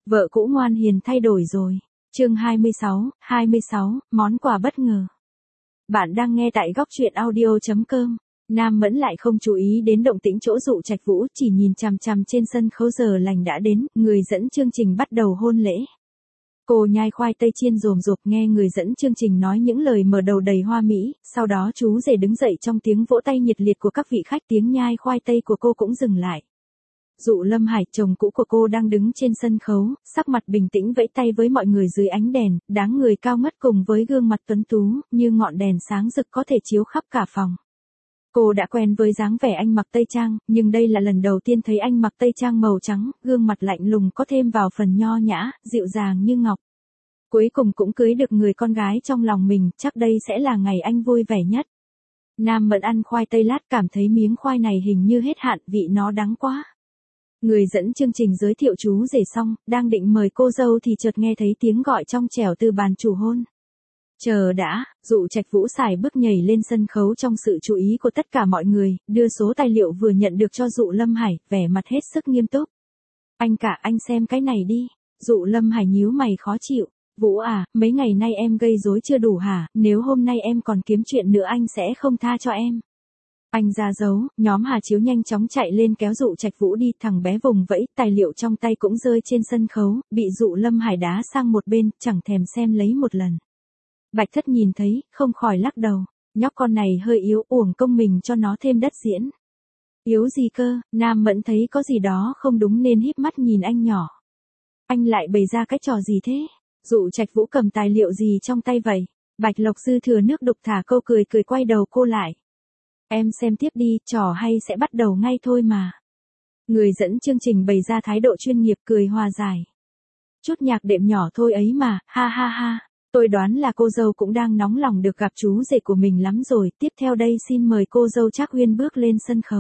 Vợ cũ ngoan hiền thay đổi rồi. Chương 26, món quà bất ngờ. Bạn đang nghe tại góc truyện audio.com. Nam Mẫn lại không chú ý đến động tĩnh chỗ Dụ Trạch Vũ, chỉ nhìn chằm chằm trên sân khấu. Giờ lành đã đến, người dẫn chương trình bắt đầu hôn lễ. Cô nhai khoai tây chiên rồm rộp nghe người dẫn chương trình nói những lời mở đầu đầy hoa mỹ, sau đó chú rể đứng dậy trong tiếng vỗ tay nhiệt liệt của các vị khách. Tiếng nhai khoai tây của cô cũng dừng lại. Dụ Lâm Hải, chồng cũ của cô, đang đứng trên sân khấu, sắc mặt bình tĩnh vẫy tay với mọi người dưới ánh đèn, dáng người cao ngất cùng với gương mặt tuấn tú, như ngọn đèn sáng rực có thể chiếu khắp cả phòng. Cô đã quen với dáng vẻ anh mặc tây trang, nhưng đây là lần đầu tiên thấy anh mặc tây trang màu trắng, gương mặt lạnh lùng có thêm vào phần nho nhã, dịu dàng như ngọc. Cuối cùng cũng cưới được người con gái trong lòng mình, chắc đây sẽ là ngày anh vui vẻ nhất. Nam Mẫn ăn khoai tây lát, cảm thấy miếng khoai này hình như hết hạn, vị nó đắng quá. Người dẫn chương trình giới thiệu chú rể xong, đang định mời cô dâu thì chợt nghe thấy tiếng gọi trong trẻo từ bàn chủ hôn. Chờ đã, Dụ Trạch Vũ xài bước nhảy lên sân khấu trong sự chú ý của tất cả mọi người, đưa số tài liệu vừa nhận được cho Dụ Lâm Hải, vẻ mặt hết sức nghiêm túc. Anh xem cái này đi. Dụ Lâm Hải nhíu mày khó chịu. Vũ à, mấy ngày nay em gây rối chưa đủ hả? Nếu hôm nay em còn kiếm chuyện nữa anh sẽ không tha cho em. Anh ra dấu, nhóm Hà Chiếu nhanh chóng chạy lên kéo Dụ Trạch Vũ đi, thằng bé vùng vẫy, tài liệu trong tay cũng rơi trên sân khấu, bị Dụ Lâm Hải đá sang một bên, chẳng thèm xem lấy một lần. Bạch Thất nhìn thấy, không khỏi lắc đầu, nhóc con này hơi yếu, uổng công mình cho nó thêm đất diễn. Yếu gì cơ? Nam Mẫn thấy có gì đó không đúng nên híp mắt nhìn anh nhỏ. Anh lại bày ra cái trò gì thế? Dụ Trạch Vũ cầm tài liệu gì trong tay vậy? Bạch Lộc Dư thừa nước đục thả câu cười quay đầu cô lại. Em xem tiếp đi, trò hay sẽ bắt đầu ngay thôi mà. Người dẫn chương trình bày ra thái độ chuyên nghiệp, cười hòa giải. Chút nhạc đệm nhỏ thôi ấy mà, ha ha ha. Tôi đoán là cô dâu cũng đang nóng lòng được gặp chú rể của mình lắm rồi. Tiếp theo đây xin mời cô dâu Trác Huyên bước lên sân khấu.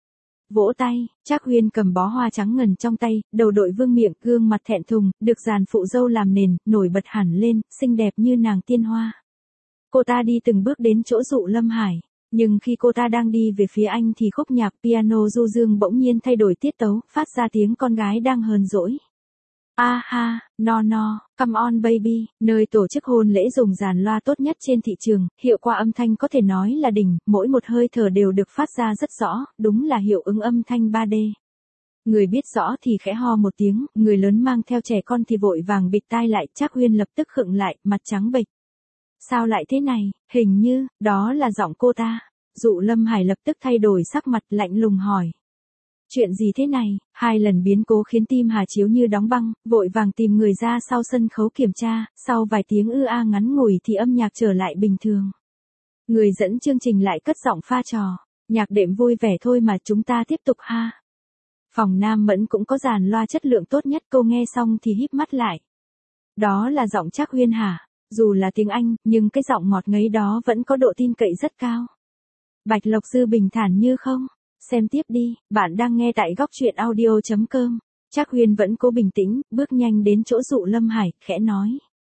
Vỗ tay, Trác Huyên cầm bó hoa trắng ngần trong tay, đầu đội vương miện, gương mặt thẹn thùng, được dàn phụ dâu làm nền, nổi bật hẳn lên, xinh đẹp như nàng tiên hoa. Cô ta đi từng bước đến chỗ Dụ Lâm Hải. Nhưng khi cô ta đang đi về phía anh thì khúc nhạc piano du dương bỗng nhiên thay đổi tiết tấu, phát ra tiếng con gái đang hờn dỗi. A ha, no, come on baby, nơi tổ chức hôn lễ dùng dàn loa tốt nhất trên thị trường, hiệu quả âm thanh có thể nói là đỉnh, mỗi một hơi thở đều được phát ra rất rõ, đúng là hiệu ứng âm thanh 3D. Người biết rõ thì khẽ ho một tiếng, người lớn mang theo trẻ con thì vội vàng bịt tai lại. Trác Huyên lập tức khựng lại, mặt trắng bệch. Sao lại thế này, hình như, đó là giọng cô ta. Dụ Lâm Hải lập tức thay đổi sắc mặt, lạnh lùng hỏi. Chuyện gì thế này? Hai lần biến cố khiến tim Hà Chiếu như đóng băng, vội vàng tìm người ra sau sân khấu kiểm tra, sau vài tiếng ư a ngắn ngủi thì âm nhạc trở lại bình thường. Người dẫn chương trình lại cất giọng pha trò. Nhạc đệm vui vẻ thôi mà, chúng ta tiếp tục ha. Phòng Nam Mẫn cũng có dàn loa chất lượng tốt nhất, cô nghe xong thì híp mắt lại. Đó là giọng Trác Huyên hả? Dù là tiếng Anh, nhưng cái giọng ngọt ngấy đó vẫn có độ tin cậy rất cao. Bạch Lộc Dư bình thản như không. Xem tiếp đi, bạn đang nghe tại góc truyện audio.com. Trác Huyên vẫn cố bình tĩnh, bước nhanh đến chỗ Dụ Lâm Hải, khẽ nói.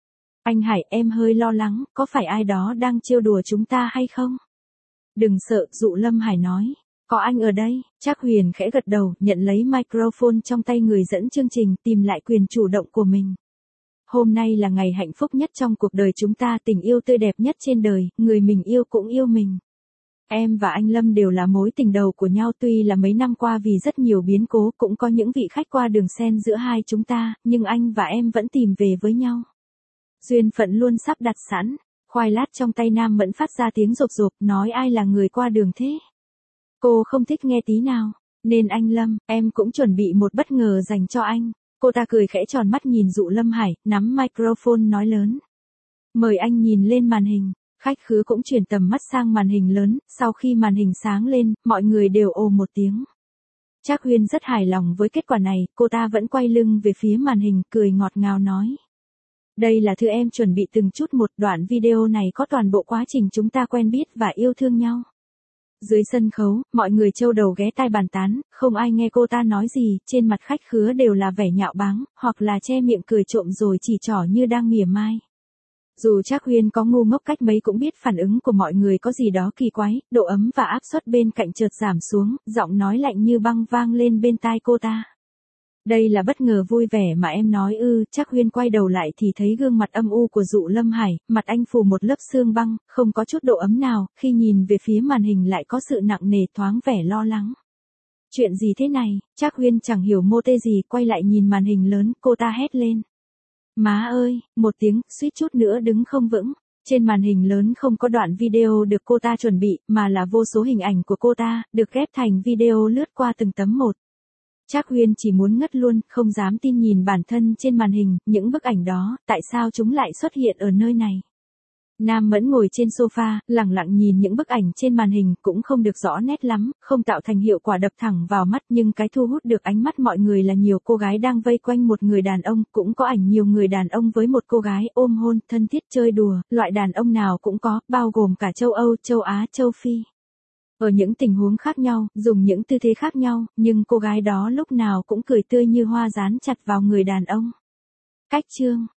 Anh Hải, em hơi lo lắng, có phải ai đó đang trêu đùa chúng ta hay không? Đừng sợ, Dụ Lâm Hải nói. Có anh ở đây. Trác Huyên khẽ gật đầu, nhận lấy microphone trong tay người dẫn chương trình, tìm lại quyền chủ động của mình. Hôm nay là ngày hạnh phúc nhất trong cuộc đời chúng ta, tình yêu tươi đẹp nhất trên đời, người mình yêu cũng yêu mình. Em và anh Lâm đều là mối tình đầu của nhau, tuy là mấy năm qua vì rất nhiều biến cố cũng có những vị khách qua đường xen giữa hai chúng ta, nhưng anh và em vẫn tìm về với nhau. Duyên phận luôn sắp đặt sẵn. Khoai lát trong tay Nam Mẫn phát ra tiếng rộp rộp, nói ai là người qua đường thế? Cô không thích nghe tí nào, nên anh Lâm, em cũng chuẩn bị một bất ngờ dành cho anh. Cô ta cười khẽ tròn mắt nhìn Dụ Lâm Hải, nắm microphone nói lớn. Mời anh nhìn lên màn hình. Khách khứa cũng chuyển tầm mắt sang màn hình lớn, sau khi màn hình sáng lên, mọi người đều ồ một tiếng. Trác Huyên rất hài lòng với kết quả này, cô ta vẫn quay lưng về phía màn hình, cười ngọt ngào nói. Đây là thứ em chuẩn bị từng chút một, đoạn video này có toàn bộ quá trình chúng ta quen biết và yêu thương nhau. Dưới sân khấu, mọi người trâu đầu ghé tai bàn tán, không ai nghe cô ta nói gì, trên mặt khách khứa đều là vẻ nhạo báng, hoặc là che miệng cười trộm rồi chỉ trỏ như đang mỉa mai. Dù Trác Huyên có ngu ngốc cách mấy cũng biết phản ứng của mọi người có gì đó kỳ quái, độ ấm và áp suất bên cạnh chợt giảm xuống, giọng nói lạnh như băng vang lên bên tai cô ta. Đây là bất ngờ vui vẻ mà em nói ư? Trác Huyên quay đầu lại thì thấy gương mặt âm u của Dụ Lâm Hải, mặt anh phủ một lớp sương băng, không có chút độ ấm nào, khi nhìn về phía màn hình lại có sự nặng nề thoáng vẻ lo lắng. Chuyện gì thế này? Trác Huyên chẳng hiểu mô tê gì, quay lại nhìn màn hình lớn, cô ta hét lên. Má ơi, một tiếng, suýt chút nữa đứng không vững. Trên màn hình lớn không có đoạn video được cô ta chuẩn bị, mà là vô số hình ảnh của cô ta, được ghép thành video lướt qua từng tấm một. Trác Huyên chỉ muốn ngất luôn, không dám tin nhìn bản thân trên màn hình, những bức ảnh đó, tại sao chúng lại xuất hiện ở nơi này? Nam Mẫn ngồi trên sofa, lặng lặng nhìn những bức ảnh trên màn hình, cũng không được rõ nét lắm, không tạo thành hiệu quả đập thẳng vào mắt, nhưng cái thu hút được ánh mắt mọi người là nhiều cô gái đang vây quanh một người đàn ông, cũng có ảnh nhiều người đàn ông với một cô gái ôm hôn, thân thiết chơi đùa, loại đàn ông nào cũng có, bao gồm cả châu Âu, châu Á, châu Phi. Ở những tình huống khác nhau, dùng những tư thế khác nhau, nhưng cô gái đó lúc nào cũng cười tươi như hoa dán chặt vào người đàn ông. Cách chương